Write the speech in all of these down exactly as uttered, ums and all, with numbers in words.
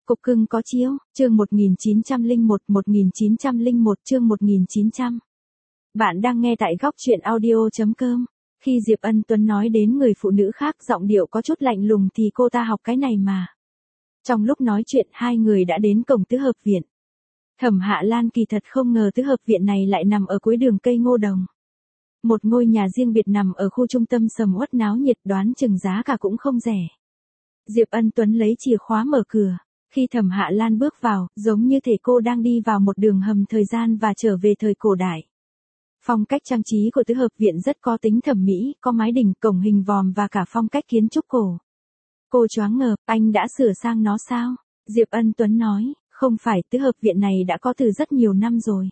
Cục cưng có chiếu, chương một nghìn chín trăm lẻ một, một nghìn chín trăm lẻ một chương một nghìn chín trăm. Bạn đang nghe tại góc truyện audio.com. Khi Diệp Ân Tuấn nói đến người phụ nữ khác giọng điệu có chút lạnh lùng thì cô ta học cái này mà. Trong lúc nói chuyện hai người đã đến cổng tứ hợp viện. Thẩm Hạ Lan kỳ thật không ngờ tứ hợp viện này lại nằm ở cuối đường cây ngô đồng. Một ngôi nhà riêng biệt nằm ở khu trung tâm sầm uất náo nhiệt, đoán chừng giá cả cũng không rẻ. Diệp Ân Tuấn lấy chìa khóa mở cửa. Khi Thẩm Hạ Lan bước vào, giống như thể cô đang đi vào một đường hầm thời gian và trở về thời cổ đại. Phong cách trang trí của tứ hợp viện rất có tính thẩm mỹ, có mái đình, cổng hình vòm và cả phong cách kiến trúc cổ. Cô choáng ngợp, anh đã sửa sang nó sao? Diệp Ân Tuấn nói, không phải, tứ hợp viện này đã có từ rất nhiều năm rồi.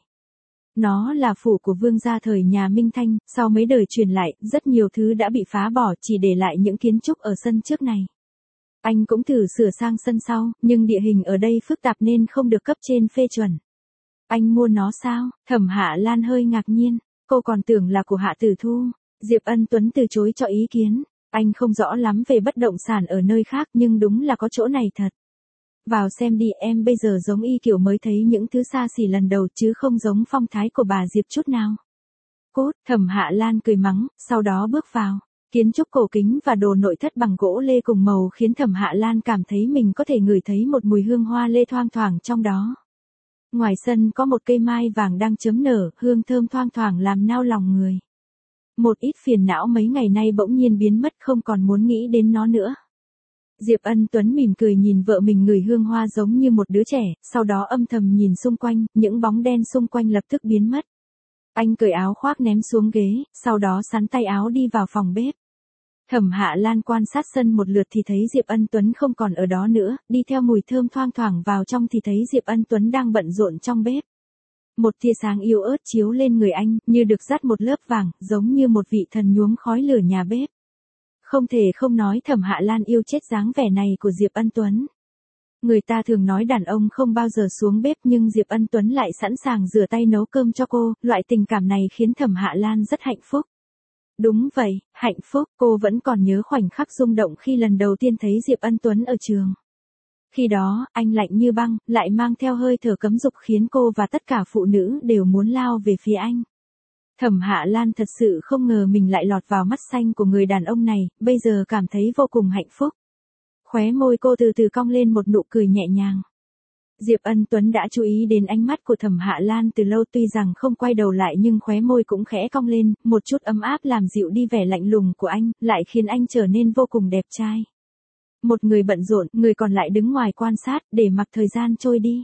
Nó là phủ của vương gia thời nhà Minh Thanh, sau mấy đời truyền lại, rất nhiều thứ đã bị phá bỏ, chỉ để lại những kiến trúc ở sân trước này. Anh cũng thử sửa sang sân sau, nhưng địa hình ở đây phức tạp nên không được cấp trên phê chuẩn. Anh mua nó sao? Thẩm Hạ Lan hơi ngạc nhiên, cô còn tưởng là của Hạ Tử Thu. Diệp Ân Tuấn từ chối cho ý kiến, anh không rõ lắm về bất động sản ở nơi khác nhưng đúng là có chỗ này thật. Vào xem đi, em bây giờ giống y kiểu mới thấy những thứ xa xỉ lần đầu chứ không giống phong thái của bà Diệp chút nào. Cốt, Thẩm Hạ Lan cười mắng, sau đó bước vào. Kiến trúc cổ kính và đồ nội thất bằng gỗ lê cùng màu khiến Thẩm Hạ Lan cảm thấy mình có thể ngửi thấy một mùi hương hoa lê thoang thoảng trong đó. Ngoài sân có một cây mai vàng đang chớm nở, hương thơm thoang thoảng làm nao lòng người. Một ít phiền não mấy ngày nay bỗng nhiên biến mất, không còn muốn nghĩ đến nó nữa. Diệp Ân Tuấn mỉm cười nhìn vợ mình ngửi hương hoa giống như một đứa trẻ, sau đó âm thầm nhìn xung quanh, những bóng đen xung quanh lập tức biến mất. Anh cởi áo khoác ném xuống ghế, sau đó xắn tay áo đi vào phòng bếp. Thẩm Hạ Lan quan sát sân một lượt thì thấy Diệp Ân Tuấn không còn ở đó nữa, đi theo mùi thơm thoang thoảng vào trong thì thấy Diệp Ân Tuấn đang bận rộn trong bếp. Một tia sáng yếu ớt chiếu lên người anh, như được dắt một lớp vàng, giống như một vị thần nhuốm khói lửa nhà bếp. Không thể không nói Thẩm Hạ Lan yêu chết dáng vẻ này của Diệp Ân Tuấn. Người ta thường nói đàn ông không bao giờ xuống bếp nhưng Diệp Ân Tuấn lại sẵn sàng rửa tay nấu cơm cho cô, loại tình cảm này khiến Thẩm Hạ Lan rất hạnh phúc. Đúng vậy, hạnh phúc, cô vẫn còn nhớ khoảnh khắc rung động khi lần đầu tiên thấy Diệp Ân Tuấn ở trường. Khi đó, anh lạnh như băng, lại mang theo hơi thở cấm dục khiến cô và tất cả phụ nữ đều muốn lao về phía anh. Thẩm Hạ Lan thật sự không ngờ mình lại lọt vào mắt xanh của người đàn ông này, bây giờ cảm thấy vô cùng hạnh phúc. Khóe môi cô từ từ cong lên một nụ cười nhẹ nhàng. Diệp Ân Tuấn đã chú ý đến ánh mắt của Thẩm Hạ Lan từ lâu, tuy rằng không quay đầu lại nhưng khóe môi cũng khẽ cong lên, một chút ấm áp làm dịu đi vẻ lạnh lùng của anh, lại khiến anh trở nên vô cùng đẹp trai. Một người bận rộn, người còn lại đứng ngoài quan sát, để mặc thời gian trôi đi.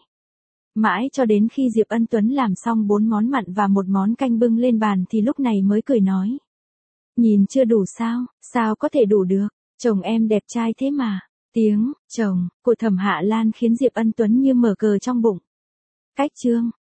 Mãi cho đến khi Diệp Ân Tuấn làm xong bốn món mặn và một món canh bưng lên bàn thì lúc này mới cười nói. Nhìn chưa đủ sao, sao có thể đủ được, chồng em đẹp trai thế mà. Tiếng, chồng, của Thẩm Hạ Lan khiến Diệp Ân Tuấn như mở cờ trong bụng. Cách chương,